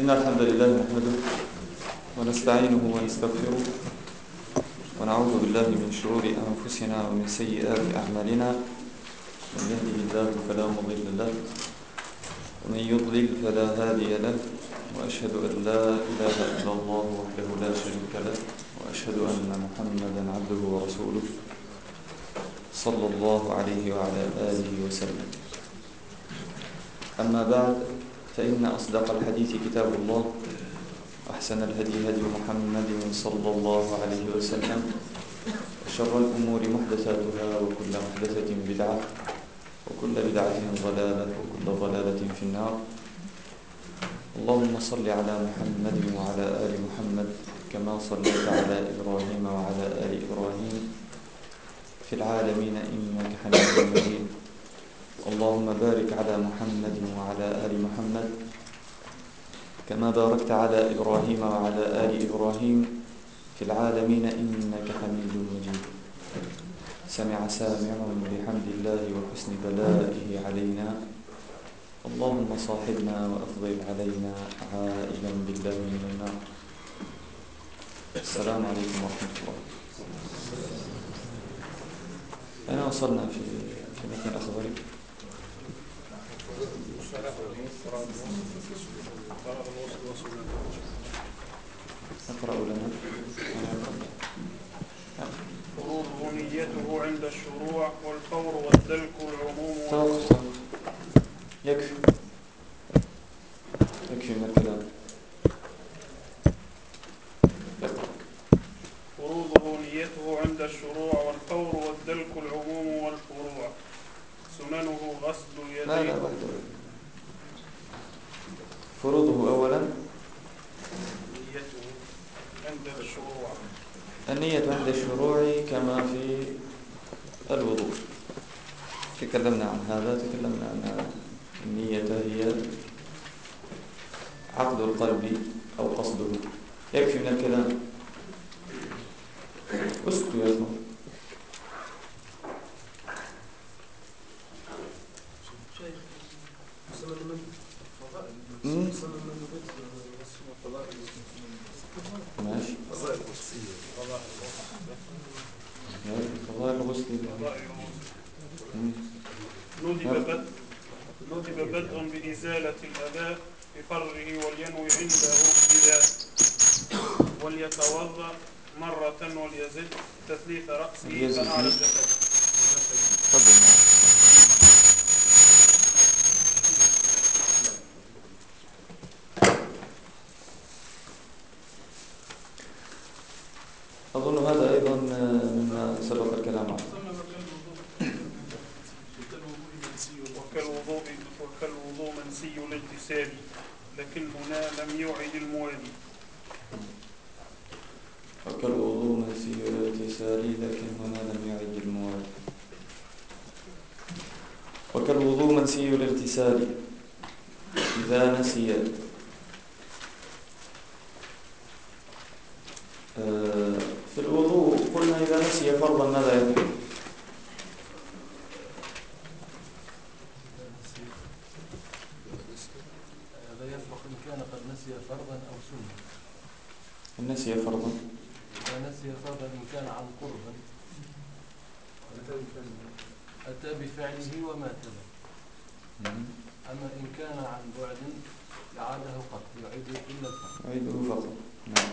إن الحمد لله نحمده ونستعينه ونستغفره ونعوذ بالله من شرور أنفسنا ومن سيئات أعمالنا. من يهده الله فلا مضل له ومن يضلل فلا هادي له، وأشهد أن لا إله إلا الله وحده لا شريك له، وأشهد أن محمدا عبده ورسوله صلى الله عليه وعلى آله وسلم. أما بعد، فإن أصدق الحديث كتاب الله، أحسن الهدي هدي محمد صلى الله عليه وسلم، وشر الأمور محدثاتها، وكل محدثة بدعة، وكل بدعة ضلالة، وكل ضلالة في النار. اللهم صل على محمد وعلى آل محمد كما صليت على إبراهيم وعلى آل إبراهيم في العالمين إنك حميد مجيد. اللهم بارك على محمد وعلى آل محمد كما باركت على إبراهيم وعلى آل إبراهيم في العالمين إنك حميد مجيد. سمع سامع بحمد الله وحسن بلائه علينا، اللهم صاحبنا وأفضل علينا عائلا بالله من النار. السلام عليكم ورحمة الله. أين وصلنا في متن الأخبار؟ اقرأ لنا. فروضه نيته عند الشروع، والفور والدلك العموم. يكفي من الكلام. فروضه نيته عند الشروع، والفور والدلك العموم والفروع. سننه غسل اليدين. لا فروضه أولا نيته عند الشروع. النية عند الشروع كما في الوضوء. تكلمنا عن هذا، تكلمنا أن النية هي عقد القلب أو قصده. يكفي من الكلام. اسكتوا يا أخوان. ماشي. فضائل الغسل. ندب بدء بإزالة الأذى بفرغه، ولينوي عنده بذا، وليتوضأ مرة وليزد تثليث رأسه فأعلى الجسد. تفضل. أظن هذا أيضا مما سبق الكلام عنه. وكالوضوء منسي الاغتسال، لكن هنا لم يوعد الموالي. وكالوضوء منسي الاغتسال، لكن هنا لم يعد الموالي. وكالوضوء منسي الاغتسال إذا نسي في الوضوء قلنا إذا نسي فرضا ماذا يفعل؟ هذا يفرق إن كان قد نسي فرضا أو سنة. نسي فرضا، إذا نسي فرضا إن كان عن قرب أتى بفعله ومات له. أما إن كان عن بعد أعاده فقط، يعيده إلا الفقط. يعيده فقط. نعم.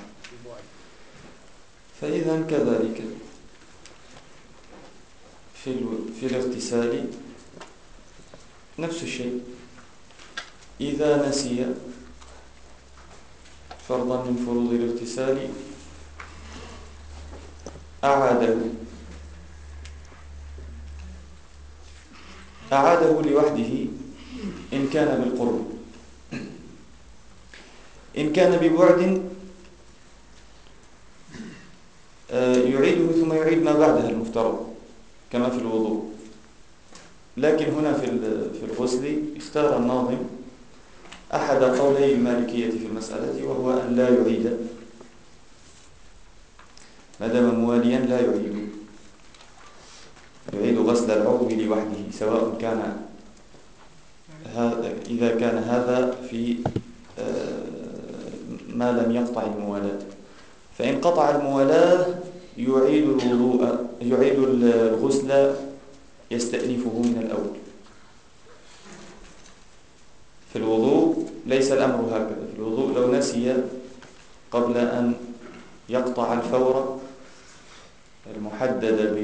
فإذا كذلك في الاغتسال نفس الشيء. إذا نسي فرضا من فروض الاغتسال أعاده لوحده إن كان بالقرب. إن كان ببعد يعيده ثم يعيد ما بعدها المفترض كما في الوضوء. لكن هنا في الغسل اختار الناظم أحد قولي المالكية في المسألة، وهو أن لا يعيد ما دام مواليا. لا يعيد غسل العضو لوحده، سواء كان إذا كان هذا في ما لم يقطع الموالاة. فإن قطع الموالاة يعيد الغسل يستأنفه من الأول. في الوضوء ليس الأمر هكذا. في الوضوء لو نسي قبل أن يقطع الفور المحدد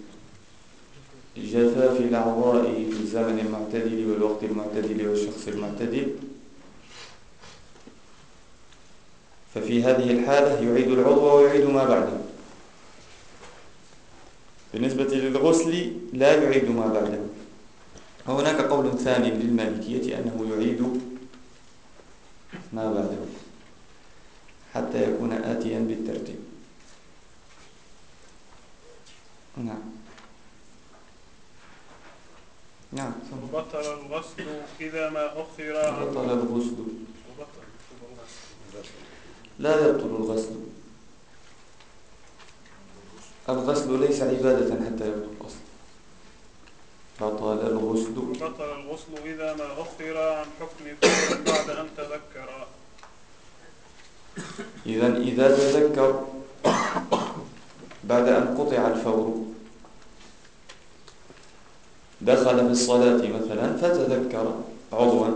بجفاف الأعضاء في الزمن المعتدل والوقت المعتدل والشخص المعتدل، ففي هذه الحالة يعيد العضو ويعيد ما بعده. بالنسبة للغسل لا يعيد ما بعده. وهناك قول ثاني للمالكية أنه يعيد ما بعده حتى يكون آتيا بالترتيب. نعم. نعم. بطل الغسل إذا ما أخر عن بطل الغسل. لا يبطل الغسل. الغسل ليس عبادة حتى يبطل الغسل. بطل الغسل إذا ما أخر عن حكم فور بعد أن تذكر. إذا تذكر بعد أن قطع الفور، دخل في الصلاة مثلا فتذكر عضوا،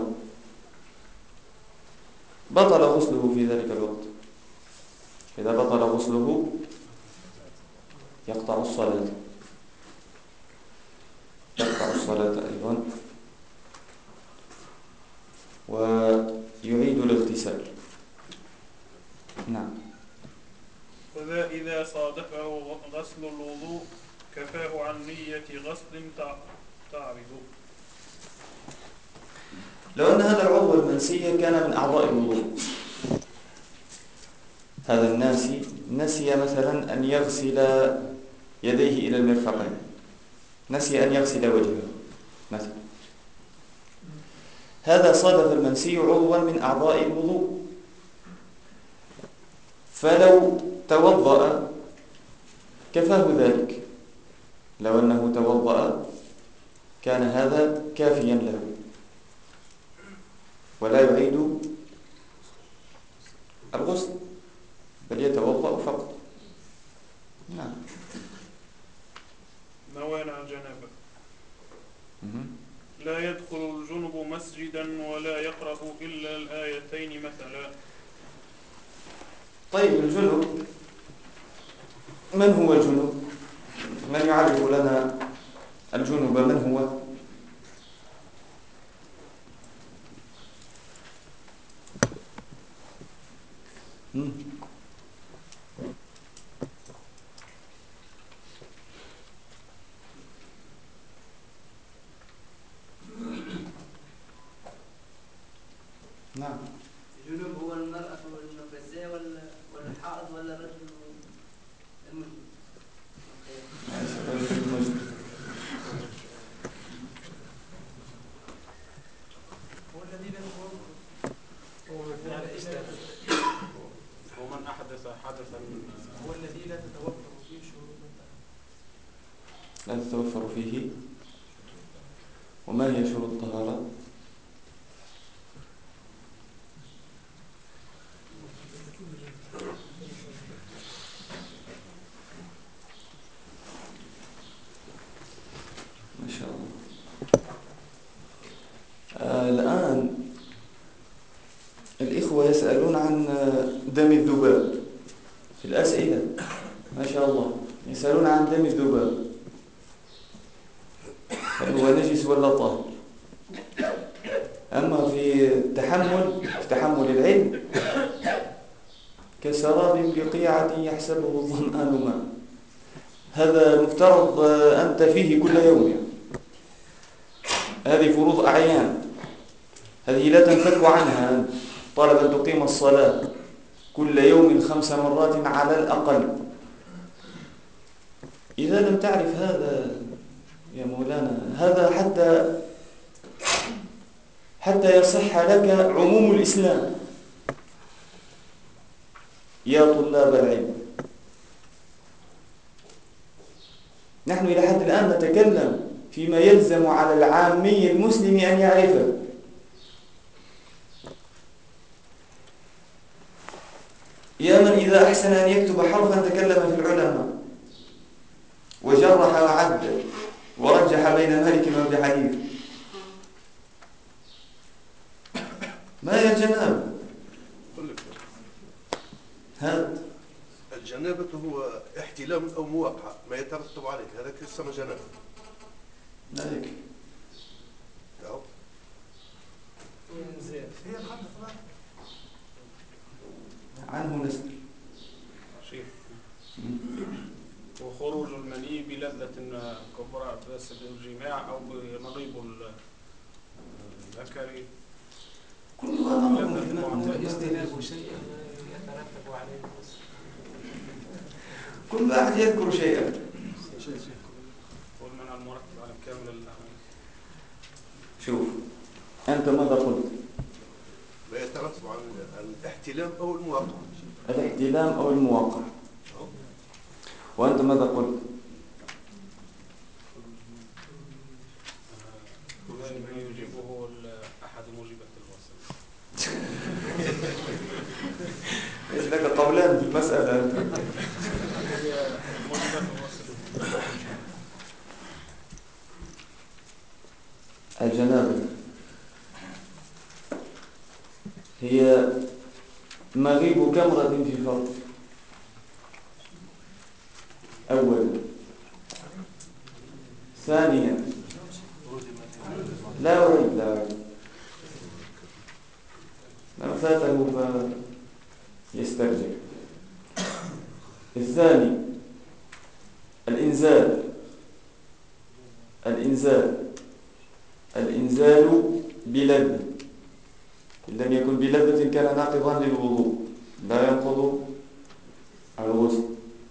بطل غسله في ذلك الوقت. إذا بطل غسله يقطع الصلاة أيضا، ويعيد الاغتسال. نعم. وذا إذا صادفه غسل الوضوء كفاه عن نية غسل تعرض. لو أن هذا العضو المنسي كان من أعضاء الوضوء، هذا الناسي نسي مثلا أن يغسل يديه إلى المرفقين، نسي أن يغسل وجهه مثلا، هذا صادف المنسي عضوا من أعضاء الوضوء، فلو توضأ كفاه ذلك. لو أنه توضأ كان هذا كافيا له ولا يعيد الغسل بل يتوضأ فقط. نعم. نوينا الجنابة. لا يدخل الجنب مسجدا ولا يقرأ إلا الآيتين مثلا. طيب الجنب، من هو الجنب؟ من يعرف لنا الجنب من هو؟ نعم. الجنوب هو المرأة والنفساء والحائض ولا الرجل المجنب؟ هو الذي لا ومن أحدث حدثا هو الذي لا تتوفر فيه شروط لا تتوفر فيه. وما هي شروط الطهارة؟ ما شاء الله. الآن الإخوة يسألون عن دم الذباب في الأسئلة، ما شاء الله، يسألون عن دم الذباب، هل هو نجس ولا طاهر؟ أما في تحمل العلم كسراب بقيعة يحسبه الظمآن ماء، هذا مفترض أنت فيه كل يوم يعني. هذه فروض أعيان، هذه لا تنفك عنها. طالب أن تقيم الصلاة كل يوم 5 مرات على الأقل. إذا لم تعرف هذا يا مولانا، هذا حتى يصح لك عموم الإسلام. يا طلاب العلم، نحن إلى حد الآن نتكلم فيما يلزم على العامي المسلم أن يعرفه. يا من إذا أحسن أن يكتب حرفا تكلم في العلماء وجرح وعدل ورجح بين مالك وابن حنيفة. ما هي الجنابة؟ هذا الجنابة هو احتلام أو مواقعة ما يترتب عليه، هذا يسمى جنابة. ذلك عنه نسأل. شيخ وخروج المني بلذة كبرى بس بالجماع أو بنغيب الذكر كلها نظر استهلاك شيء يترتب عليه كل واحد يذكر شيئا. والمنع المرتب على كامل الأعمال. شوف أنت ماذا قلت؟ ما يترتب على الاحتلام أو المواقعة. الاحتلام أو المواقع. وأنت ماذا قلت؟ ما يجيبه أحد موجبات الوصل. إيش لك قولان في المسألة؟ موجبات الوصل. الجنابة هي مغيب كمرة في فرد أولا. ثانيا لا أعيد من فاته فيسترجع. الثاني الإنزال بلذة. إن لم يكن بلذة كان ناقضا للوضوء لا ينقض الغسل.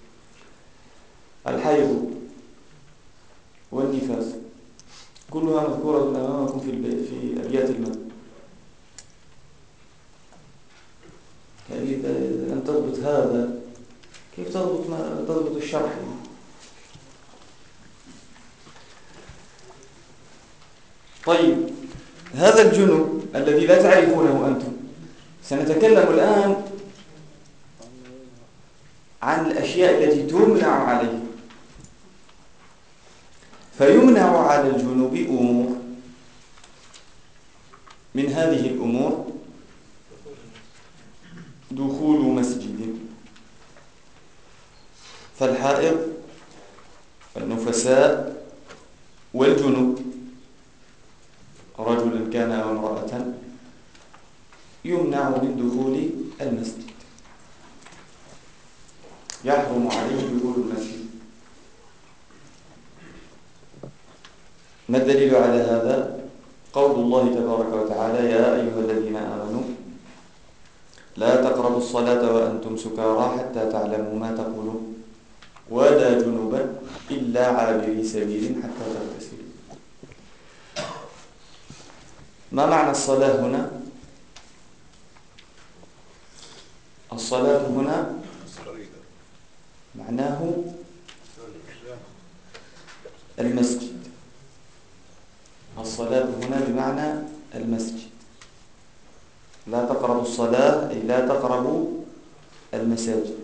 الحيض والنفاس كلها مذكورة أمامكم في أبيات المد. يعني أن تضبط هذا كيف تضبط الشرح. طيب هذا الجنب الذي لا تعرفونه أنتم سنتكلم الآن عن الأشياء التي تمنع عليه. فيمنع على الجنوب أمور. من هذه الأمور دخول مسجد. فالحائض والنفساء والجنوب رجلا كان أو امرأة يمنع من دخول المسجد، يحرم عليه دخول المسجد. ما الدليل على هذا؟ قول الله تبارك وتعالى: يا أيها الذين آمنوا لا تقربوا الصلاة وأنتم سكارى حتى تعلموا ما تقولون ولا جنبا إلا عابري سبيل حتى تغتسلوا. ما معنى الصلاة هنا؟ الصلاة هنا معناه المسجد. الصلاة هنا بمعنى المسجد. لا تقربوا الصلاة أي لا تقربوا المساجد.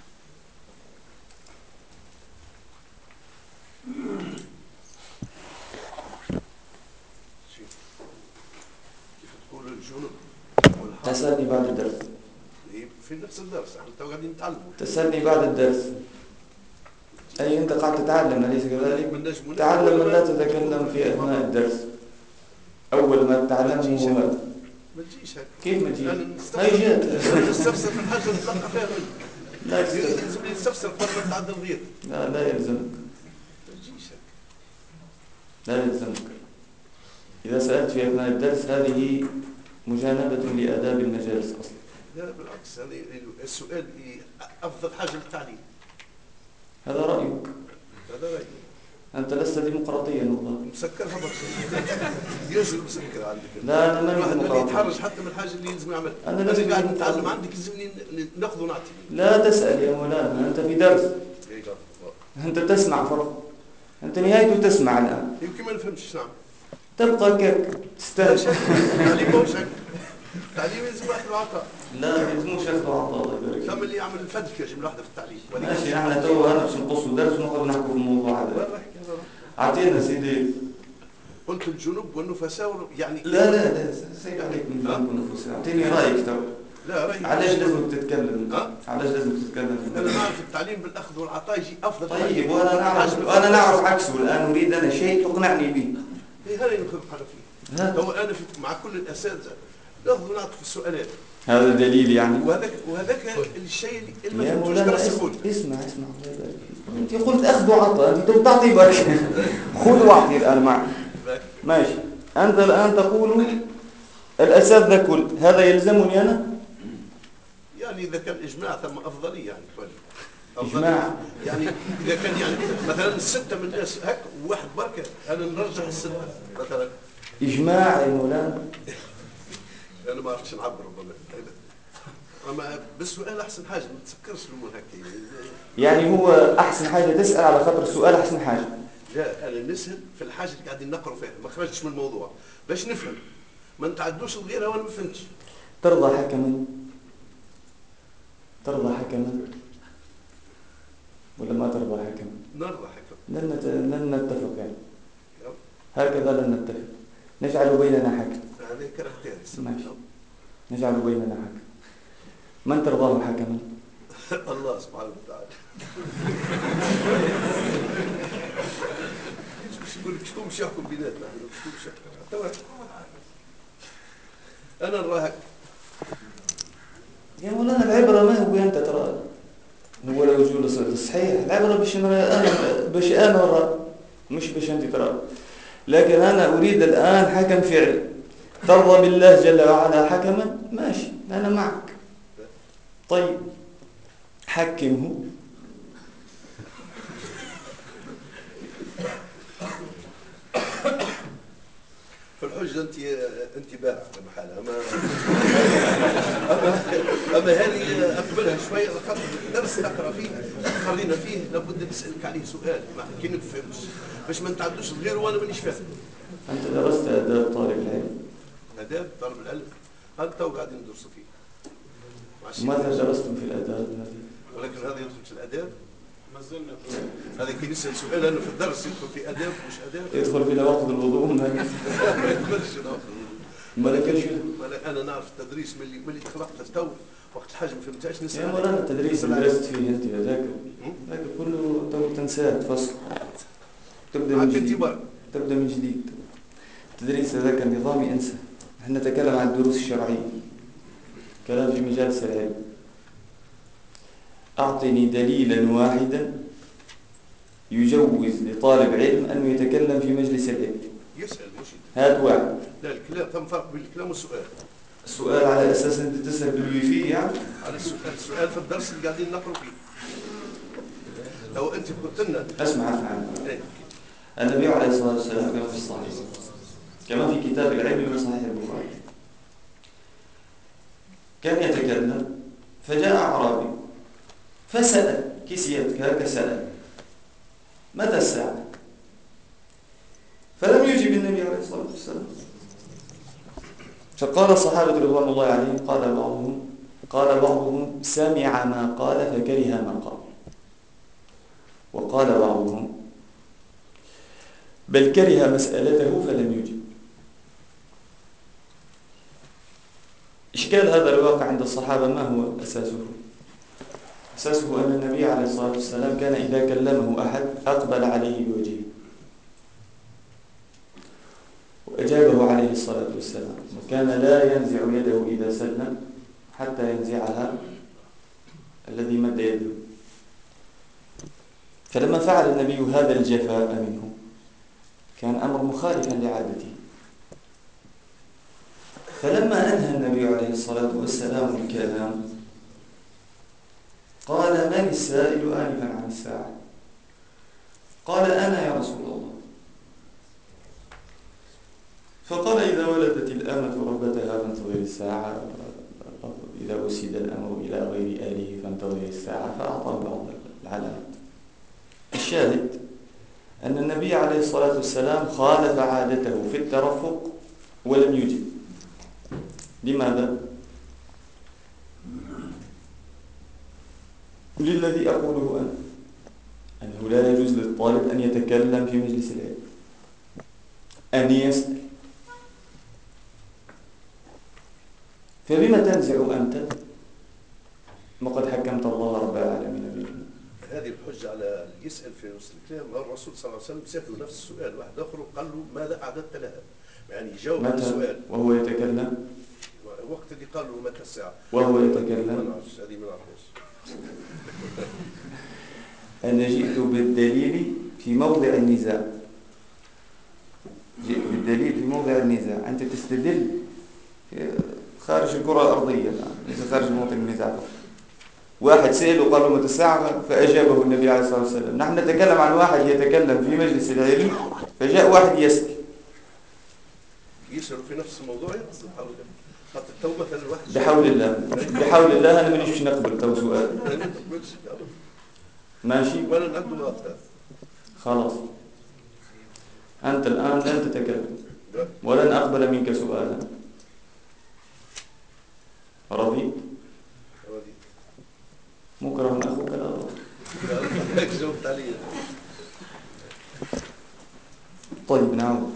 تسألني بعد الدرس. في نفس الدرس احنا قاعدين نتعلم. تسألني بعد الدرس. أي أنت قاعد تتعلم أليس كذلك؟ تعلم ولا تتكلم في أثناء الدرس. أول ما تتعلم هو هذا. ما تجيش هيك. كيف ما تجيش؟ هاي جات. نستفسر في الحاجة اللي تلقى فيها منك. لا يلزم لي نستفسر قبل ما نتعدى الغير. لا يلزمك. ما تجيش هيك. لا يلزمك. إذا سألت في أثناء الدرس هذه مجانبة لآداب المجالس أصلا. لا بالعكس، هذا السؤال أفضل حاجة للتعليم. هذا رأيك. هذا رأيي. أنت لست ديمقراطيا والله. مسكرها برشا. ينزل مسكر عندك. لا أنا ماني الواحد ما ديمقراطي. يتحرج حتى من الحاجة اللي يلزم يعملها. أنا لازم قاعد نتعلم عندك يلزمني ناخذ ونعطي. لا تسأل يا مولانا، أنت في درس. أنت تسمع فقط. أنت نهايته تسمع الآن. يمكن ما نفهمش ايش نعمل. تبقى كك تستاهل. تعليم مش هيك. تعليم يلزم واحد العطاء. لا ما يلزموش ياخذوا عطاء الله يبارك فيك. ثم اللي يعمل الفدكه جمله واحده في التعليم. ماشي احنا تو انا باش نقصوا درس ونقعد نحكوا في الموضوع هذا. اعطينا سيدي. قلت الجنوب والنفساء يعني لا سيب عليك من الجنوب والنفساء. اعطيني رايك تو. لا رايي علاش لازم تتكلم؟ علاش لازم تتكلم؟ انا نعرف التعليم بالاخذ والعطاء يجي افضل. طيب وانا نعرف عكسه الان، اريد انا شيء تقنعني به. هذا اللي نخذ حاجه فيه. هو انا مع كل الاساتذه ناخذ ونعطي في السؤالات. هذا دليل يعني. وهذاك الشيء اللي يا ما مولانا يسكت. اسمع انت قلت اخذ وعطاء، انت تعطي برك. خذ واعطي الان معك. ماشي. انت الان تقول الاساتذه كل هذا يلزمني انا؟ يعني اذا كان اجماع ثم افضليه يعني اجماع يعني اذا كان يعني مثلا السته من الناس هك وواحد بركه انا نرجح السته مثلا. اجماع يا مولانا. انا ما عرفتش نعبر ربما. اما بالسؤال احسن حاجه ما تسكرش الامور هكا. يعني هو احسن حاجه تسال على خاطر السؤال احسن حاجه. لا انا نسال في الحاجه اللي قاعدين نقروا فيها، ما خرجتش من الموضوع باش نفهم. ما نتعدوش لغيرها وانا ما فهمتش. ترضى حكما ولا ما ترضى حكما؟ نرضى حكما. لن نتفق يعني. هكذا لن نتفق. نجعل بيننا حكم. هذا كاركتير. ماشي. نجعل بيننا حكم. من ترضاه حكما؟ الله سبحانه وتعالى. يقول لك شكون باش يحكم بيناتنا؟ انا نراها. يا مولانا العبره ما هو انت ترى هو لو وجود الصحيح، العبره باش انا ارى مش باش انت ترى. لكن انا اريد الان حكم فعلي. ترضى بالله جل وعلا حكما؟ ماشي انا معك. طيب حكمه. فالحجة انت بارع بحالها. اما هذه اقبلها شويه خاطر الدرس نقرا فيه خلينا فيه لابد نسالك عليه سؤال كي نفهمش باش ما نتعدوش غير وانا مانيش فاهم. انت درست اداب طالب العلم؟ اداب طالب العلم هذا تو قاعدين ندرسوا فيه. ماذا درستم في الاداب هذه؟ ولكن هذا يدخل في الاداب. ما زلنا هذا كي نسال سؤال انا في الدرس يدخل في اداب مش اداب. يدخل في نواقض الوضوء ما يدخلش انا نعرف التدريس ملي تخلقت تو وقت الحاجه ما فهمتهاش نسال. يا مولانا التدريس اللي درست فيه انت هذاك كله تو تنساه تفصل. تبدا من جديد. التدريس هذاك النظامي انسى. احنا نتكلم عن الدروس الشرعيه. كلام في مجالس العلم. أعطني دليلا واحدا يجوز لطالب علم أن يتكلم في مجلس العلم. يسأل مش هات واحد. لا الكلام ثم فرق بين الكلام والسؤال. السؤال على أساس أنت تسأل بالويفي يعني؟ على السؤال في الدرس اللي قاعدين نقرأ فيه. لو أنت قلت لنا اسمع النبي عليه الصلاة والسلام كما في الصحيح كما في كتاب العلم من صحيح البخاري كان يتكلم فجاء أعرابي فسأل كسيتك هكذا سأل متى الساعة؟ فلم يجب النبي عليه الصلاة والسلام. فقال الصحابة رضوان الله عليهم قال بعضهم سمع ما قال فكره ما قال، وقال بعضهم بل كره مسألته فلم يجب. إشكال هذا الواقع عند الصحابة ما هو أساسه؟ أساسه أن النبي عليه الصلاة والسلام كان إذا كلمه أحد أقبل عليه بوجهه وأجابه عليه الصلاة والسلام، وكان لا ينزع يده إذا سلم حتى ينزعها الذي مد يده. فلما فعل النبي هذا الجفاء منه كان أمر مخالفا لعادته. فلما أنهى النبي عليه الصلاة والسلام الكلام قال من السائل آنفا عن الساعة؟ قال أنا يا رسول الله. فقال إذا ولدت الأمة ربتها فانتظر الساعة، إذا وسد الأمر إلى غير آله فانتظر الساعة، فأعطاه بعض العلامات. الشاهد أن النبي عليه الصلاة والسلام خالف عادته في الترفق ولم يجب. لماذا؟ للذي أقوله أنا أنه لا يجوز للطالب أن يتكلم في مجلس العلم، أن يسأل. فبما تنزع أنت وقد حكمت الله رب العالمين به؟ هذه الحجة على اللي يسأل في نص الكلام. الرسول صلى الله عليه وسلم سأله نفس السؤال، واحد آخر قال له ماذا أعددت لها؟ يعني جاوب على السؤال وهو يتكلم، وقت اللي قال له متى الساعة وهو ما يتكلم. نعرفش، هذه ما نعرفهاش. أنا جئت بالدليل في موضع النزاع، جئت بالدليل في موضع النزاع. أنت تستدل خارج الكرة الأرضية، ليس خارج موطن النزاع. واحد سأل وقال له متى الساعة فأجابه النبي عليه الصلاة والسلام. نحن نتكلم عن واحد يتكلم في مجلس العلم فجاء واحد يسأل يسأل في نفس الموضوع. حول خاطر تو مثلا واحد بحول الله، بحول الله أنا مانيش نقبل تو سؤال. ماشي ولا نعدوا وقتها. خلاص، أنت الآن لن تتكلم ولن أقبل منك سؤالا. رضي؟ مكره أخوك لا رضي. جاوبت علي. طيب نعود.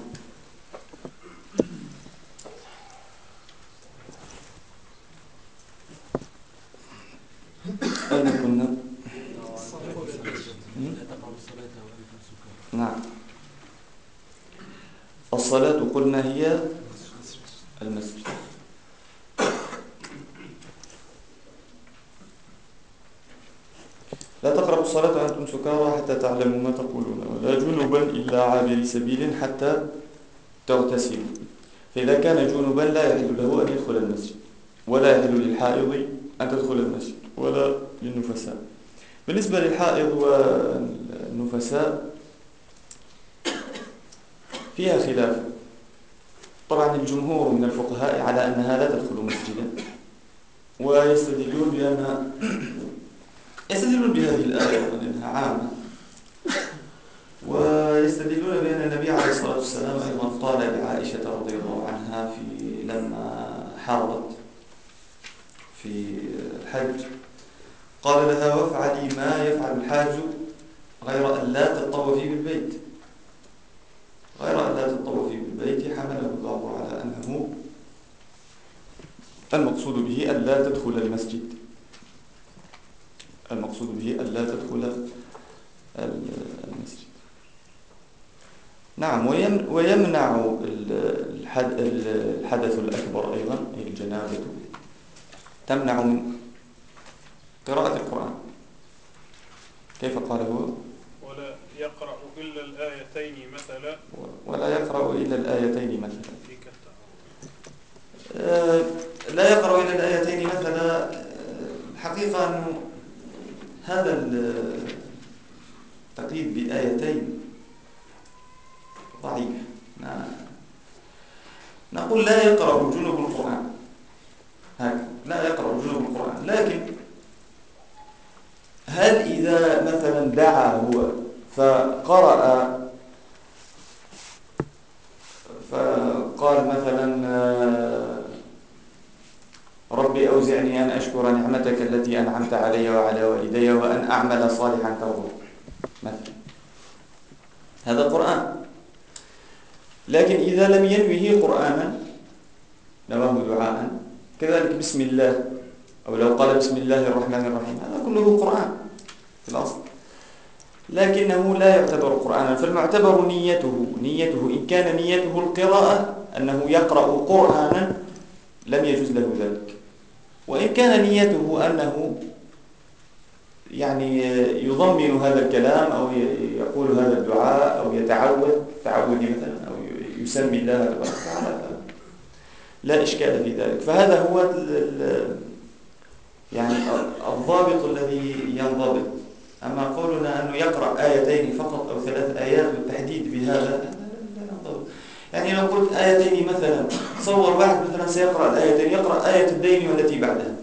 أين كنا؟ نعم. الصلاة قلنا هي المسجد. لا تقربوا الصلاة وأنتم سكارى حتى تعلموا ما تقولون، ولا جنبا إلا عابر سبيل حتى تغتسلوا. فإذا كان جنبا لا يحل له أن يدخل المسجد، ولا يحل للحائض أن تدخل المسجد، ولا للنفساء. بالنسبة للحائض والنفساء فيها خلاف. طبعا الجمهور من الفقهاء على أنها لا تدخل مسجدا، ويستدلون بهذه الآية لأنها عامة، ويستدلون بأن النبي عليه الصلاة والسلام أيضا قال لعائشة رضي الله عنها لما حارت في الحج، قال لها وافعلي ما يفعل الحاج غير أن لا تطوفي بالبيت، غير أن لا تطوفي بالبيت. حمله الله على أنه المقصود به أن لا تدخل المسجد، المقصود به أن لا تدخل المسجد. نعم. ويمنع الحدث الأكبر أيضا، أي الجنابة، تمنع من قراءة القرآن. كيف قال هو؟ ولا يقرأ إلا الآيتين مثلا. ولا يقرأ إلا الآيتين مثلا. لا يقرأ إلا الآيتين مثلا. الحقيقة أنه هذا التقييد بآيتين ضعيف. نقول لا يقرأ جنوب القرآن، هكذا لا يقرأ جنوب القرآن. لكن هل إذا مثلا دعا هو فقرأ فقال مثلا ربي أوزعني أن أشكر نعمتك التي أنعمت علي وعلى والدي وأن أعمل صالحا ترضاه مثلا، هذا قرآن. لكن إذا لم ينوه قرآنا نواه دعاء، كذلك بسم الله، أو لو قال بسم الله الرحمن الرحيم، هذا كله قرآن في الأصل، لكنه لا يعتبر قرآنا. فالمعتبر نيته. إن كان نيته القراءة أنه يقرأ قرآنا لم يجوز له ذلك. وإن كان نيته أنه يعني يضمن هذا الكلام أو يقول هذا الدعاء أو يتعوذ تعوذ مثلا أو يسمي الله تبارك وتعالى لا إشكال في ذلك. فهذا هو يعني الضابط الذي ينضبط. أما قولنا أنه يقرأ آيتين فقط أو 3 آيات والتحديد بهذا لا ينضبط. يعني لو قلت آيتين مثلا، تصور واحد مثلا سيقرأ الآيتين، يقرأ آية الدين والتي بعدها،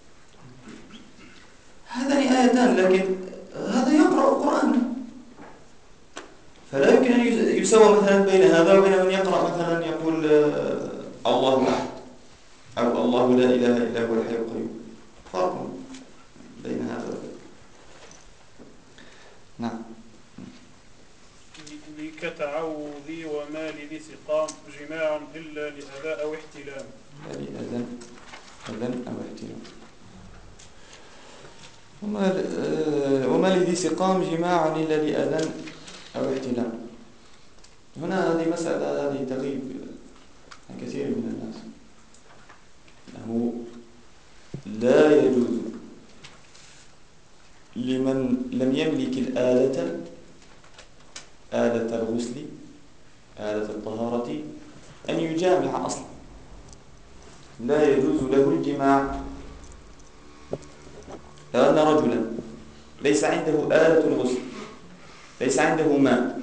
هذان آيتان، لكن هذا يقرأ القرآن، فلا يمكن أن يسوى مثلا بين هذا وبين من يقرأ مثلا يقول الله أحد أو الله لا إله إلا هو الحي القيوم. فرق بين هذا وذاك. لأداء أو احتلام. إلا لأذن أو احتلام. وما لذي سقام جماع إلا لأذن أو احتلام. هنا هذه مسألة هذه تغيب عن كثير من الناس، أنه لا يجوز لمن لم يملك آلة الغسل، آلة الطهارة، أن يجامع أصلا. لا يجوز له الجماع. لو أن رجلا ليس عنده آلة الغسل، ليس عنده ماء،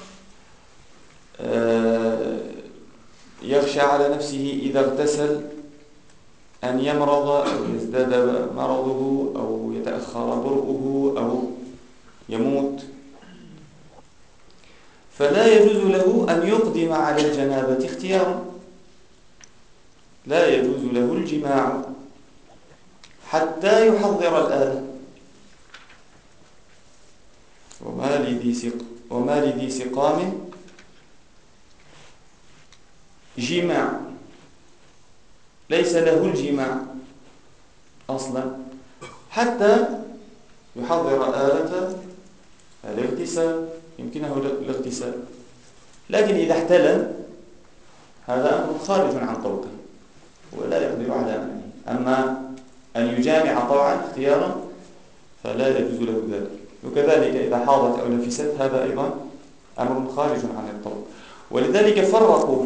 يخشى على نفسه إذا اغتسل أن يمرض أو يزداد مرضه أو يتأخر برؤه أو يموت، فلا يجوز له أن يقدم على الجنابة اختيارا. لا يجوز له الجماع حتى يحضر الآلة. وما لذي سقام جماع ليس له الجماع أصلا حتى يحضر آلة الاغتسال، يمكنه الاغتسال. لكن إذا احتلم هذا أمر خارج عن طوقه ولا يقدر على منه. أما أن يجامع طوعا اختيارا فلا يجوز له ذلك. وكذلك إذا حاضت أو نفست هذا أيضا أمر خارج عن الطوق. ولذلك فرقوا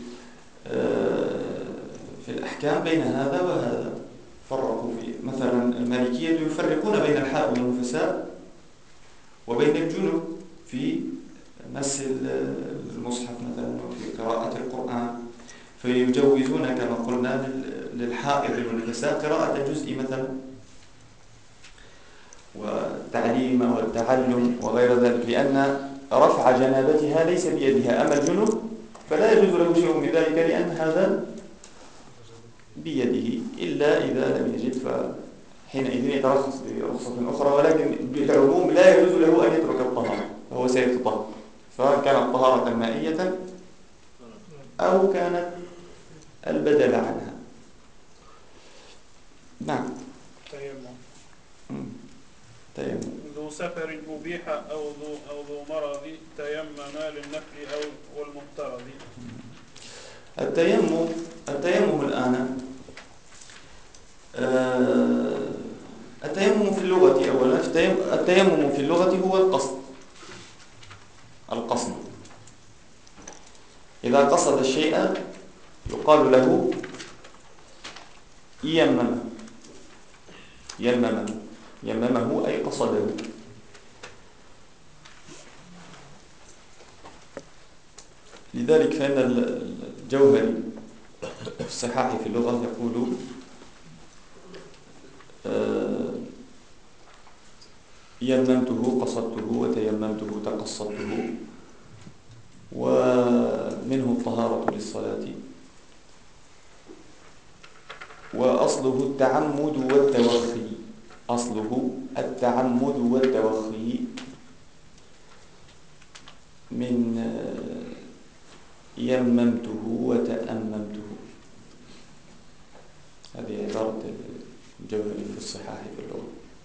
في الأحكام بين هذا وهذا. فرقوا في مثلا المالكية يفرقون بين الحائض والنفساء وبين الجنوب في مس المصحف مثلا وفي قراءة القرآن، فيجوزون كما قلنا للحائض والنفساء قراءة جزء مثلا والتعليم والتعلم وغير ذلك، لأن رفع جنابتها ليس بيدها. أما الجنوب فلا يجوز له شيء من ذلك لأن هذا بيده، إلا إذا لم يجد فحينئذ يترخص برخصة أخرى. ولكن بالعموم لا يجوز له أن يترك الطهارة، فهو سيتطهر سواء كانت طهارة مائية أو كانت البدل عنها. نعم. تيمم ذو سفر أبيح أو ذو مرض تيمم للنفل أو والمفترض. التيمم الآن التيمم في اللغة أولا، التيمم في اللغة هو القصد. إذا قصد الشيء يقال له يممه أي قصده. لذلك فإن الجوهري في الصحاح في اللغة يقول يممته قصدته وتيممته تقصدته. ومنه الطهارة للصلاة، وأصله التعمد والتوخي. أصله التعمد والتوخي من يممته وتأممته. هذه عبارة الجوهري في الصحاح في اللغة.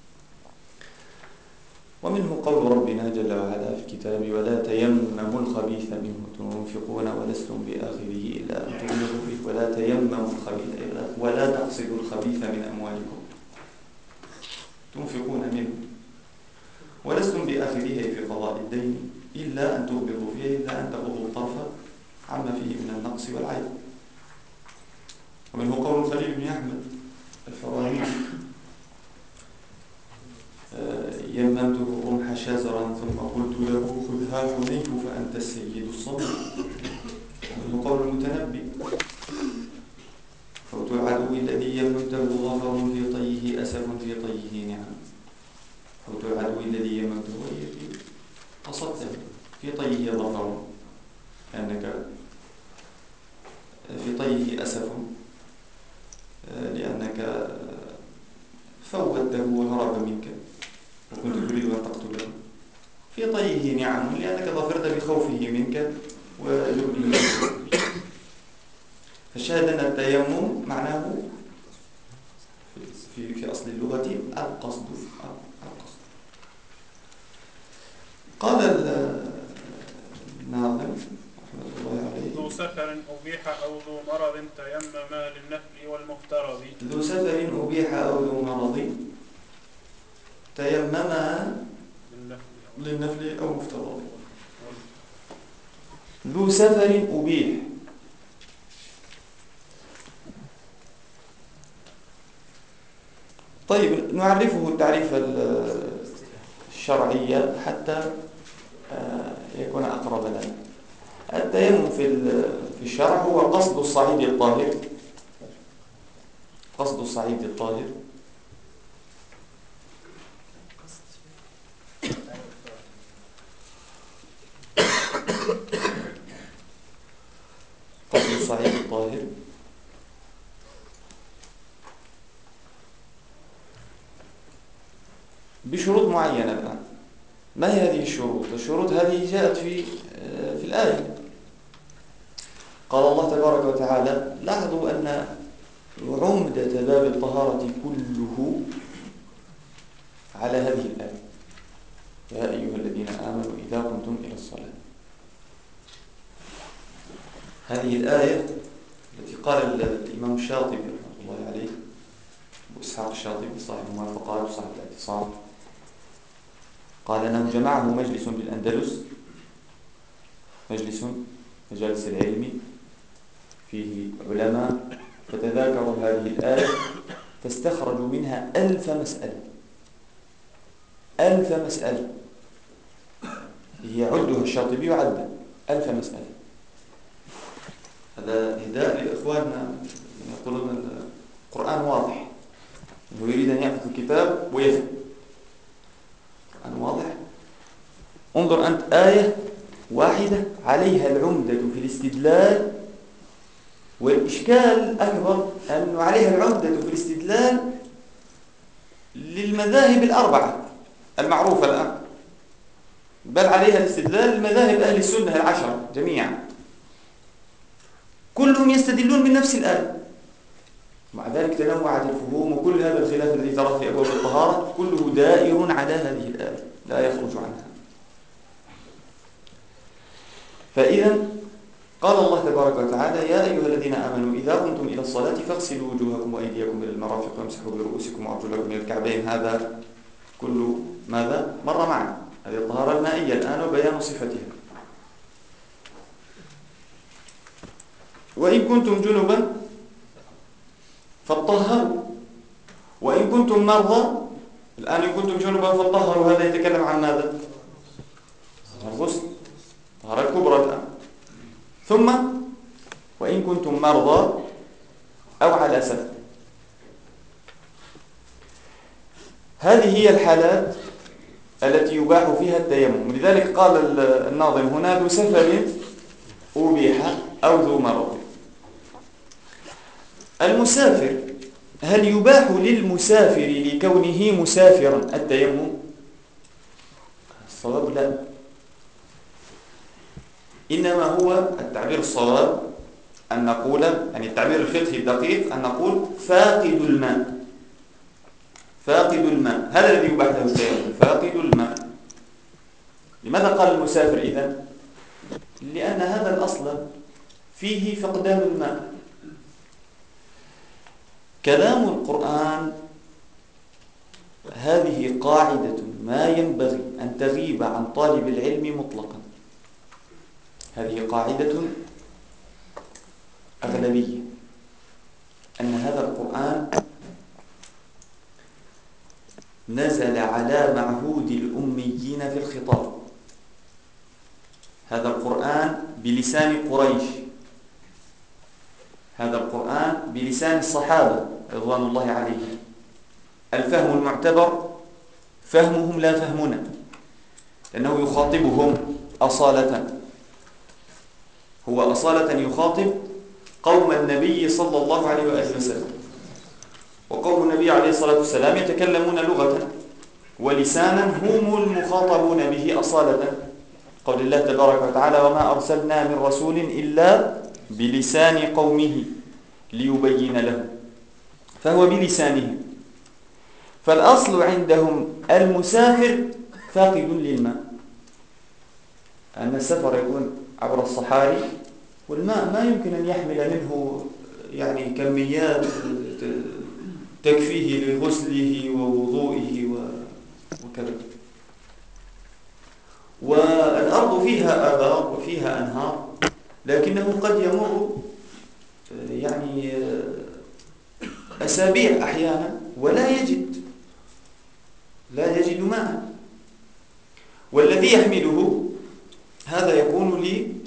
ومنه قول ربنا جل وعلا في الكتاب ولا تيمموا الخبيث منه تنفقون ولستم بآخذه إلا أن تغمضوا فيه. ولا تيمموا الخبيث ولا تقصدوا الخبيث من أموالكم تنفقون منه ولستم بآخذه في قضاء الدين إلا أن تغمضوا فيه، إلا أن تغضوا الطرف عما فيه من النقص والعيب. ومنه قول خليل بن أحمد الحراني يممته رمح شزرا ثم قلت له خذها حنيف فأنت السيد الصبر. ومنه قول المتنبي فوت العدو الذي يمده ظفر في طيه أسف في طيه نعم. فوت العدو الذي يمده قصدته في طيه ظفر، لأنك في طيه أسف لأنك فوته وهرب منك وكنت تريد أن تقتله. في طيه نعم لأنك ظفرت بخوفه منك وجبنه. فالشاهد أن التيمم معناه في أصل اللغة القصد. قال الناظم رحمة الله عليه: ذو سفر أبيح أو ذو مرض تيمم للنفل والمفترض. ذو سفر أبيح أو ذو مرض تيمم للنفل أو مفترض. ذو سفر أبيح، طيب نعرفه التعريف الشرعي حتى يكون أقرب لنا. التيمم في الشرع هو قصد الصعيد الطاهر، قصد الصعيد الطاهر قصد الصعيد الطاهر بشروط معينة. الآن ما هي هذه الشروط؟ الشروط هذه جاءت في الآية. قال الله تبارك وتعالى: لاحظوا أن عمدة باب الطهارة كله على هذه الآية: يا أيها الذين آمنوا إذا قمتم إلى الصلاة. هذه الآية التي قال الإمام الشاطبي رحمه الله عليه، أبو إسحاق الشاطبي صاحب الموافقات وصاحب الاعتصام، قال أنه جمعه مجلس بالأندلس، مجالس العلم فيه علماء، فتذاكروا هذه الآية فاستخرجوا منها 1000 مسألة. 1000 مسألة هي عدها الشاطبي وعد 1000 مسألة. هذا هداء لإخواننا يقولون القرآن واضح، إنه يريد أن يأخذ الكتاب ويفهم. القرآن واضح. انظر أنت آية واحدة عليها العمدة في الاستدلال، والإشكال الأكبر أنه عليها العمدة في الاستدلال للمذاهب الأربعة المعروفة الآن، بل عليها الاستدلال لمذاهب أهل السنة العشرة جميعا، كلهم يستدلون من نفس الآية. مع ذلك تنوعت الفهوم، وكل هذا الخلاف الذي تراه في أبواب الطهارة كله دائر على هذه الآية لا يخرج عنها. فإذا قال الله تبارك وتعالى: يا أيها الذين آمنوا إذا قمتم إلى الصلاة فاغسلوا وجوهكم وأيديكم إلى المرافق وامسحوا برؤوسكم وأرجلكم إلى الكعبين. هذا كله ماذا؟ مر معنا. هذه الطهارة المائية الآن وبيان صفتها. وإن كنتم جنبا فاطهروا، وإن كنتم مرضى. الآن إن كنتم جنبا فاطهروا، هذا يتكلم عن ماذا؟ الغسل، الطهارة الكبرى الآن. ثم وإن كنتم مرضى أو على سفر. هذه هي الحالات التي يباح فيها التيمم. لذلك قال الناظم هنا: ذو سفر أبيح أو ذو مرض. المسافر، هل يباح للمسافر لكونه مسافرا التيمم؟ الصواب لا، إنما هو التعبير الصواب أن نقول، يعني التعبير الفقهي الدقيق أن نقول فاقد الماء. فاقد الماء هذا الذي يباح له التيمم، فاقد الماء. لماذا قال المسافر إذن؟ لأن هذا الأصل فيه فقدان الماء. كلام القرآن هذه قاعدة ما ينبغي أن تغيب عن طالب العلم مطلقا. هذه قاعدة أغلبية، أن هذا القرآن نزل على معهود الأميين في الخطاب. هذا القرآن بلسان قريش، هذا القرآن بلسان الصحابة رضوان الله عليهم. الفهم المعتبر فهمهم لا فهمنا، لأنه يخاطبهم أصالة. هو أصالة يخاطب قوم النبي صلى الله عليه وآله وسلم، وقوم النبي عليه الصلاة والسلام يتكلمون لغة ولسانا هم المخاطبون به أصالة. قول الله تبارك وتعالى: وما أرسلنا من رسول إلا بلسان قومه ليبين له، فهو بلسانه. فالأصل عندهم المسافر فاقد للماء، أن السفر يكون عبر الصحاري، والماء ما يمكن أن يحمل منه يعني كميات تكفيه لغسله ووضوئه وكذا. والأرض فيها آبار وفيها أنهار، لكنه قد يمر يعني أسابيع أحيانا ولا يجد ماء، والذي يحمله هذا يكون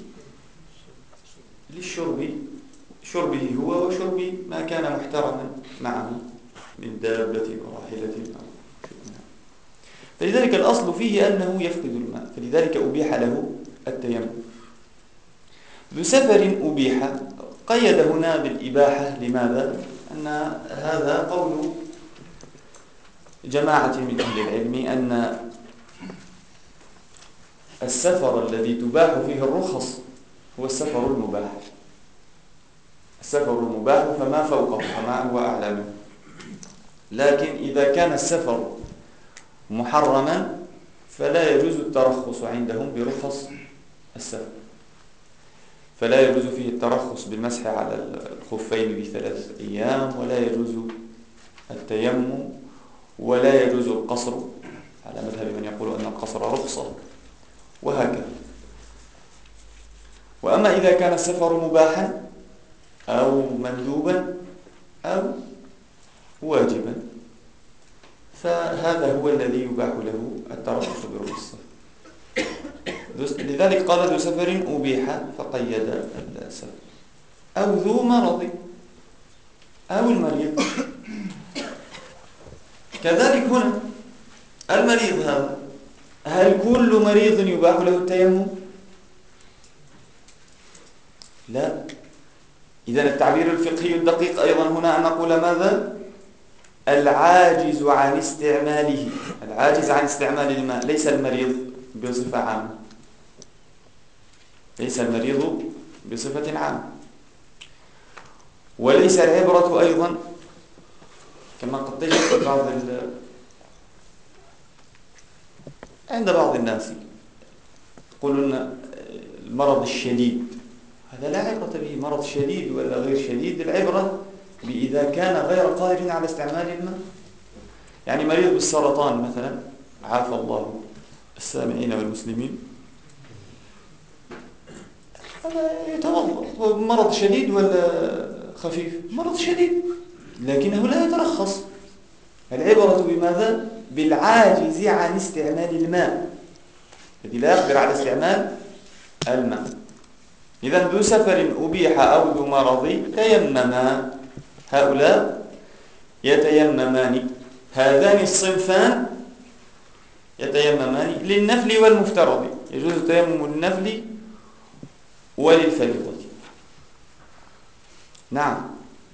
شربه هو وشرب ما كان محترما معه من دابة وراحلة. فلذلك الأصل فيه أنه يفقد الماء، فلذلك أبيح له التيمم. ذو سفر أبيح، قيد هنا بالإباحة. لماذا؟ أن هذا قول جماعة من أهل العلم أن السفر الذي تباح فيه الرخص هو السفر المباح. السفر المباح فما فوقه فما هو أعلى منه. لكن إذا كان السفر محرما فلا يجوز الترخص عندهم برخص السفر، فلا يجوز فيه الترخص بالمسح على الخفين ب3 أيام، ولا يجوز التيمم، ولا يجوز القصر على مذهب من يقول أن القصر رخصة، وهكذا. وأما إذا كان السفر مباحا أو مندوبا أو واجبا فهذا هو الذي يباح له الترخص بالرخصة. لذلك قال ذو سفر أبيح فقيد السفر، أو ذو مرض أو المريض. كذلك هنا المريض هذا، هل كل مريض يباح له التيمم؟ لا. إذن التعبير الفقهي الدقيق أيضا هنا أن نقول ماذا؟ العاجز عن استعماله، العاجز عن استعمال الماء، ليس المريض بصفة عامة، ليس المريض بصفة عامة. وليس العبرة أيضا كما قد تجد عند بعض الناس يقولون المرض الشديد، هذا لا عبرة به، مرض شديد ولا غير شديد، العبرة بإذا كان غير قادر على استعمال الماء. يعني مريض بالسرطان مثلا، عافى الله السامعين والمسلمين، هذا يتوضأ. مرض شديد ولا خفيف؟ مرض شديد، لكنه لا يترخص. العبرة بماذا؟ بالعاجز عن استعمال الماء، الذي لا يقدر على استعمال الماء. إذن ذو سفر أبيح أو ذو مرض تيمما، هؤلاء يتيممان، هذان الصنفان يتيممان للنفل والمفترض، يجوز تيمم النفل وللفريضة. نعم.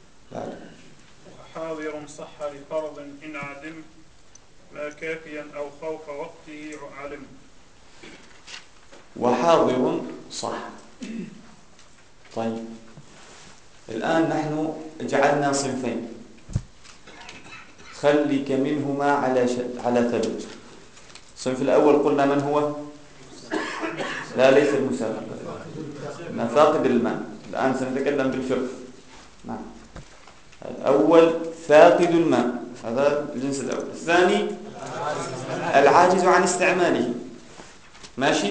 وحاضر صح لفرض إن عدم ما كافيا أو خوف وقته علم. وحاضر صح. طيب الآن نحن جعلنا صنفين، خلك منهما على ثبت. الصنف الأول قلنا من هو؟ لا، ليس المسافر، ما فاقد الماء. الآن سنتكلم بالفقه. نعم. الأول فاقد الماء، هذا الجنس الأول. الثاني العاجز عن استعماله. ماشي.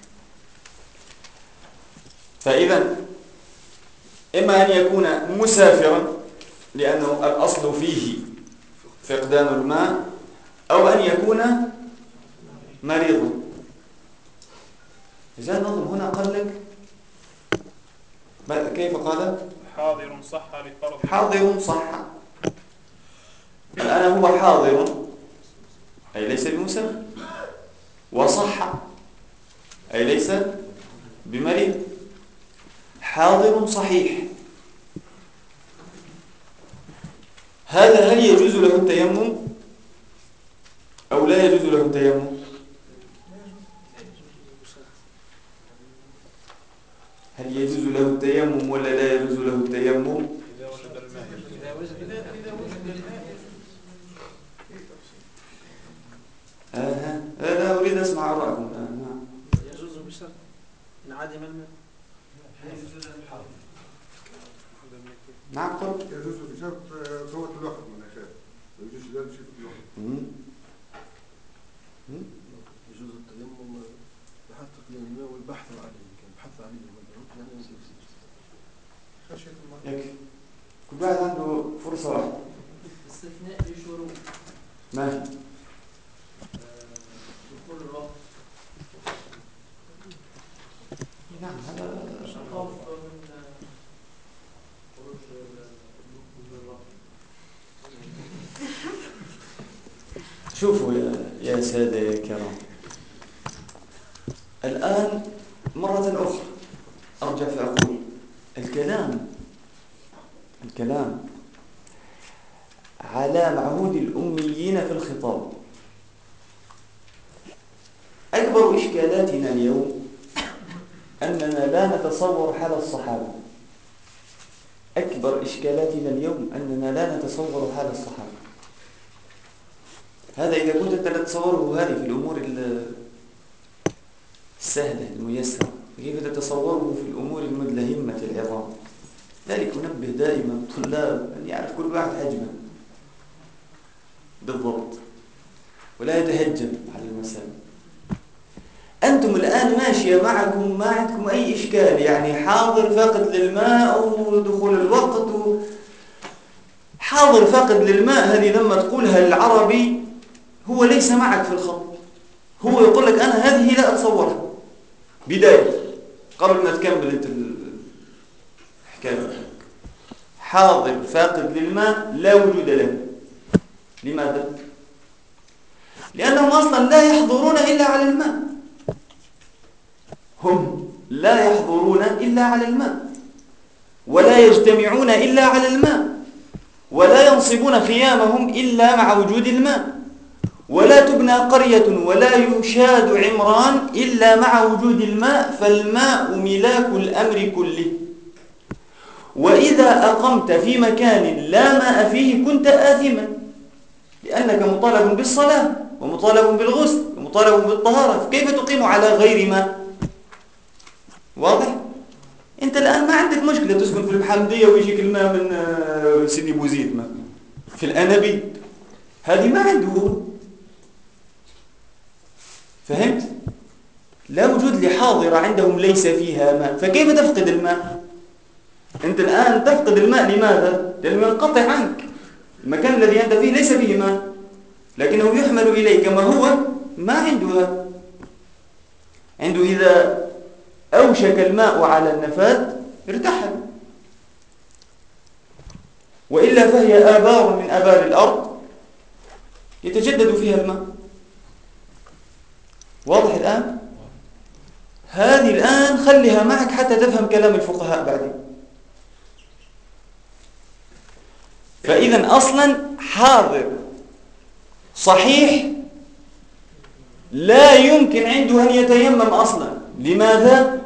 فإذا إما أن يكون مسافرا لأنه الأصل فيه فقدان الماء، أو أن يكون مريضا. إذا نظم هنا قال لك كيف قال؟ حاضر صح لفرض. حاضر صح. الآن هو حاضر أي ليس بمسافر، وصح أي ليس بمريض. حاضر صحيح، هذا هل يجوز له التيمم أو لا يجوز له التيمم؟ هل يجوز له التيمم ولا لا يجوز له التيمم؟ لا أريد أسمع رأيكم الآن. نعم. يجوز بشرط انعدم الماء. نعم قل. يجوز بشرط فوت الوقت من الأخير. يجوز ذلك شيء في الوقت. يجوز التيمم بحث تقليل الماء والبحث عليه، كان بحث عليه يكفي. كل واحد عنده فرصة واحدة. استثناء لشروط. ما هي؟ دخول الوقت. نعم هذا الخوف من خروج الوقت. شوفوا يا سادة الكرام، الآن مرة أخرى أرجع فأقول الكلام على معهود الأميين في الخطاب. أكبر إشكالاتنا اليوم أننا لا نتصور حال الصحابة. أكبر إشكالاتنا اليوم أننا لا نتصور حال الصحابة. هذا إذا كنت تتصوره هذه في الأمور السهلة الميسرة، كيف تتصوره في الأمور المدلهمة العظام؟ ذلك أنبه دائما الطلاب أن يعرف كل واحد حجمه بالضبط ولا يتهجم على المسألة. أنتم الآن ماشية معكم، ما عندكم أي إشكال، يعني حاضر فاقد للماء ودخول الوقت حاضر فاقد للماء. هذه لما تقولها العربي هو ليس معك في الخط، هو يقول لك أنا هذه لا أتصورها بداية قبل ما تكمل أنت الحكاية. حاضر فاقد للماء لا وجود له. لماذا؟ لأنهم أصلا لا يحضرون إلا على الماء. هم لا يحضرون إلا على الماء، ولا يجتمعون إلا على الماء، ولا ينصبون خيامهم إلا مع وجود الماء، ولا تبنى قرية ولا يشاد عمران إلا مع وجود الماء، فالماء ملاك الأمر كله. وإذا أقمت في مكان لا ماء فيه كنت آثما، لأنك مطالب بالصلاة ومطالب بالغسل ومطالب بالطهارة، فكيف تقيم على غير ماء؟ واضح؟ أنت الآن ما عندك مشكلة تسكن في المحمدية ويجيك الماء من سيدي بوزيد ما في الأنابيب، هذه ما عنده. فهمت؟ لا وجود لحاضرة عندهم ليس فيها ماء، فكيف تفقد الماء؟ أنت الآن تفقد الماء لماذا؟ لأنه ينقطع عنك، المكان الذي أنت فيه ليس فيه ماء، لكنه يحمل إليه كما هو ما عندها. عنده إذا أوشك الماء على النفاد ارتحل، وإلا فهي آبار من آبار الأرض يتجدد فيها الماء. واضح الآن؟ هذه الآن خليها معك حتى تفهم كلام الفقهاء بعدين. فإذا أصلا حاضر صحيح لا يمكن عنده أن يتيمم أصلا. لماذا؟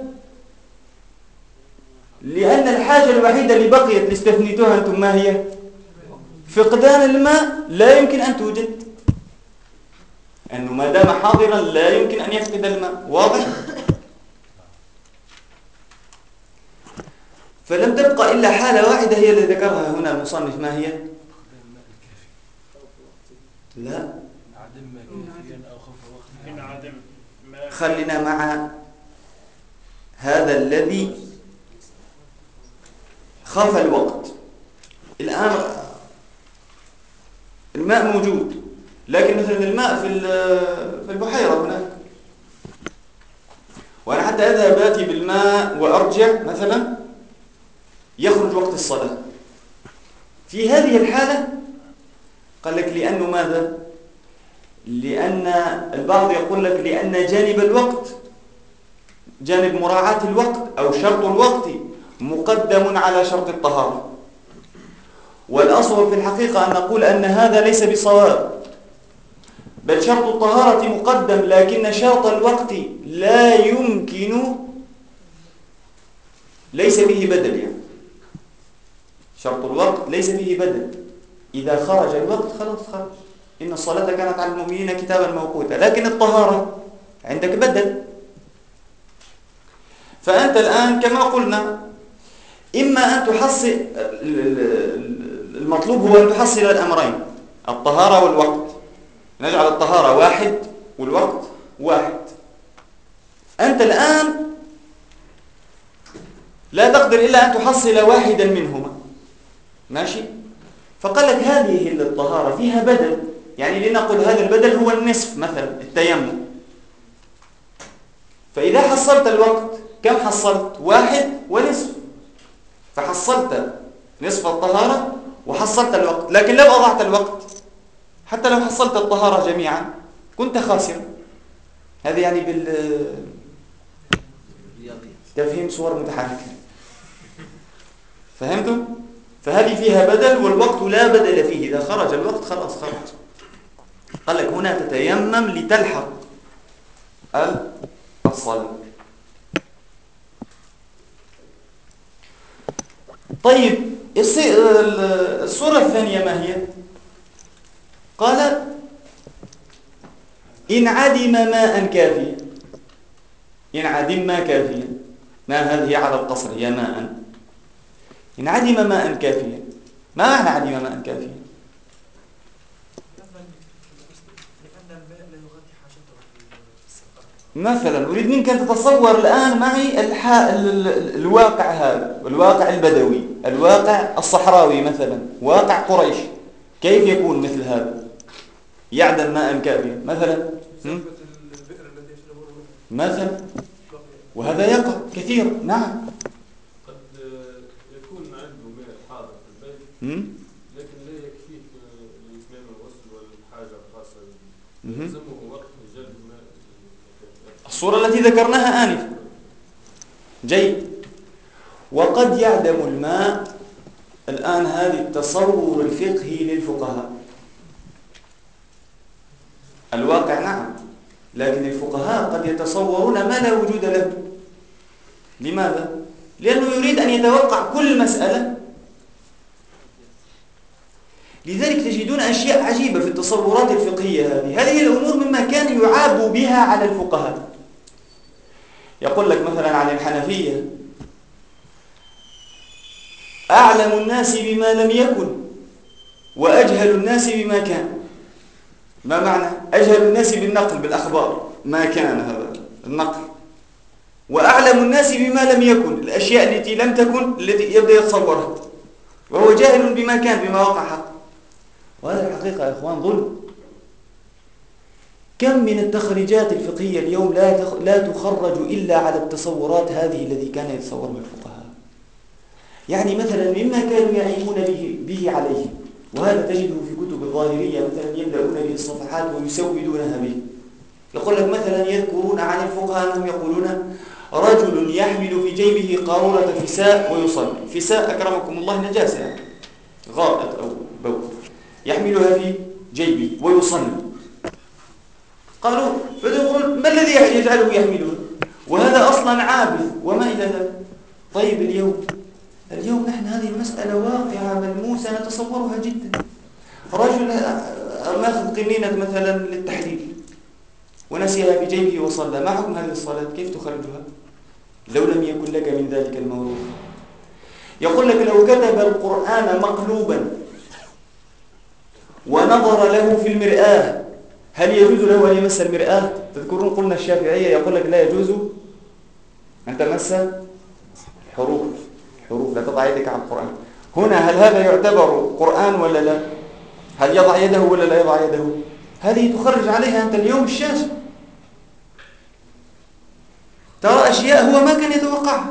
لأن الحاجة الوحيدة اللي بقيت اللي استثنيتوها أنتم ما هي؟ فقدان الماء لا يمكن أن توجد، أنه ما دام حاضرا لا يمكن أن يفقد الماء. واضح؟ فلم تبقى إلا حالة واحدة هي اللي ذكرها هنا المصنف، ما هي؟ لا، خلينا مع هذا الذي خاف الوقت. الآن الماء موجود، لكن مثلا الماء في البحيرة هناك، وأنا حتى أذهب آتي بالماء وأرجع مثلا يخرج وقت الصلاة. في هذه الحالة قال لك لأنه ماذا؟ لأن البعض يقول لك لأن جانب الوقت، جانب مراعاة الوقت أو شرط الوقت مقدم على شرط الطهارة. والأصل في الحقيقة أن نقول أن هذا ليس بصواب، بل شرط الطهارة مقدم، لكن شرط الوقت لا يمكن، ليس به بدل. يعني شرط الوقت ليس فيه بدل، إذا خرج الوقت خلاص خرج. إن الصلاة كانت على المؤمنين كتابا موقوتا. لكن الطهارة عندك بدل. فأنت الآن كما قلنا إما أن تحصل، المطلوب هو أن تحصل الأمرين، الطهارة والوقت. نجعل الطهارة واحد والوقت واحد. أنت الآن لا تقدر إلا أن تحصل واحدا منهما، ماشي؟ فقال لك هذه الطهارة فيها بدل، يعني لنقل هذا البدل هو النصف مثلا، التيمم. فإذا حصلت الوقت كم حصلت؟ واحد ونصف. فحصلت نصف الطهارة وحصلت الوقت. لكن لو أضعت الوقت حتى لو حصلت الطهارة جميعا كنت خاسرا. هذه يعني تفهيم صور متحركة. فهمتم؟ فهذه فيها بدل، والوقت لا بدل فيه. إذا خرج الوقت خلاص خرج. قال لك هنا تتيمم لتلحق الصلاة. طيب الصورة الثانية ما هي؟ قال إن عدم ماء كافيا. إن عدم ماء كافيا، ما هذه على القصر هي ماء. إن عدم ماء كافيا، ما معنى عدم ماء كافيا؟ مثلا أريد منك أن تتصور الآن معي الواقع هذا، الواقع البدوي، الواقع الصحراوي مثلا، واقع قريش. كيف يكون مثل هذا؟ يعدم ماء كافيا مثلا مثلا، وهذا يقع كثير. نعم، قد يكون عنده ماء حاضر في البيت لكن لا يكفيه لإتمام الغسل والحاجة الخاصة به، يلزمه وقت لجلب الماء. الصورة التي ذكرناها آنفا. جيد. وقد يعدم الماء الآن، هذه التصور الفقهي للفقهاء. الواقع نعم، لكن الفقهاء قد يتصورون ما لا وجود له. لماذا؟ لأنه يريد أن يتوقع كل مسألة. لذلك تجدون أشياء عجيبة في التصورات الفقهية هذه الأمور مما كان يعاب بها على الفقهاء. يقول لك مثلا عن الحنفية: أعلم الناس بما لم يكن وأجهل الناس بما كان. ما معنى؟ أجهل الناس بالنقل، بالأخبار، ما كان هذا النقل، وأعلم الناس بما لم يكن، الأشياء التي لم تكن، التي يبدأ يتصورها، وهو جاهل بما كان، بما وقع حق. وهذا الحقيقة يا إخوان ظلم. كم من التخريجات الفقهية اليوم لا تخرج إلا على التصورات هذه الذي كان يتصورها الفقهاء. يعني مثلا مما كانوا يعيبون به عليه، وهذا تجده في كتب الظاهرية مثلا يملؤون به الصفحات ويسودونها به. يقول لك مثلا يذكرون عن الفقهاء أنهم يقولون: رجل يحمل في جيبه قارورة فساء ويصلي. فساء أكرمكم الله نجاسة، يعني غائط أو بول، يحملها في جيبه ويصلي. قالوا فيقول: ما الذي يجعله يحملها؟ وهذا أصلا عابث وما إلى ذلك. طيب اليوم نحن هذه المسألة واقعة ملموسة نتصورها جدا. رجل ماخذ قنينة مثلا للتحليل ونسيها في جيبه وصلى، ما حكم هذه الصلاة؟ كيف تخرجها لو لم يكن لك من ذلك الموروث؟ يقول لك: لو كتب القرآن مقلوبا ونظر له في المرآة، هل يجوز له أن يمس المرآة؟ تذكرون قلنا الشافعية يقول لك: لا يجوز أن تمس حروف، لا تضع يدك على القرآن. هنا هل هذا يعتبر قرآن ولا لا؟ هل يضع يده ولا لا يضع يده؟ هذه تخرج عليها أنت اليوم الشاشة، ترى أشياء هو ما كان يتوقعها.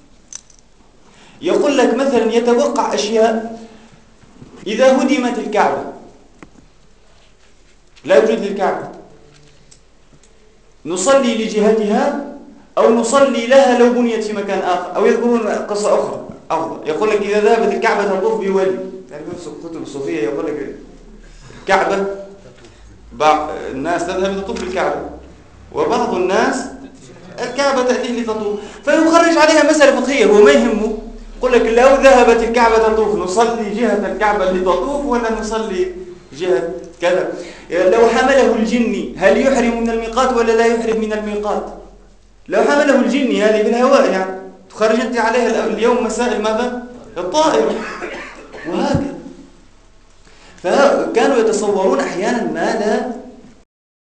يقول لك مثلا يتوقع أشياء: إذا هدمت الكعبة، لا يوجد للكعبة، نصلي لجهتها أو نصلي لها لو بنيت في مكان آخر. أو يذكرون قصة أخرى أفضل، يقول لك: إذا ذهبت الكعبة تطوف بولي. يعني في كتب الصوفية يقول لك الكعبة، بعض الناس تذهب لتطوف بالكعبة، وبعض الناس الكعبة تأتيه لتطوف، فيخرج عليها مسألة فقهية. هو ما يهمه، يقول لك لو ذهبت الكعبة تطوف نصلي جهة الكعبة اللي تطوف ولا نصلي جهة كذا؟ لو حمله الجني هل يحرم من الميقات ولا لا يحرم من الميقات؟ لو حمله الجني هذه بالهواء يعني تخرج أنت عليها اليوم مسائل ماذا؟ الطائر. وهكذا. فكانوا يتصورون أحيانا ما لا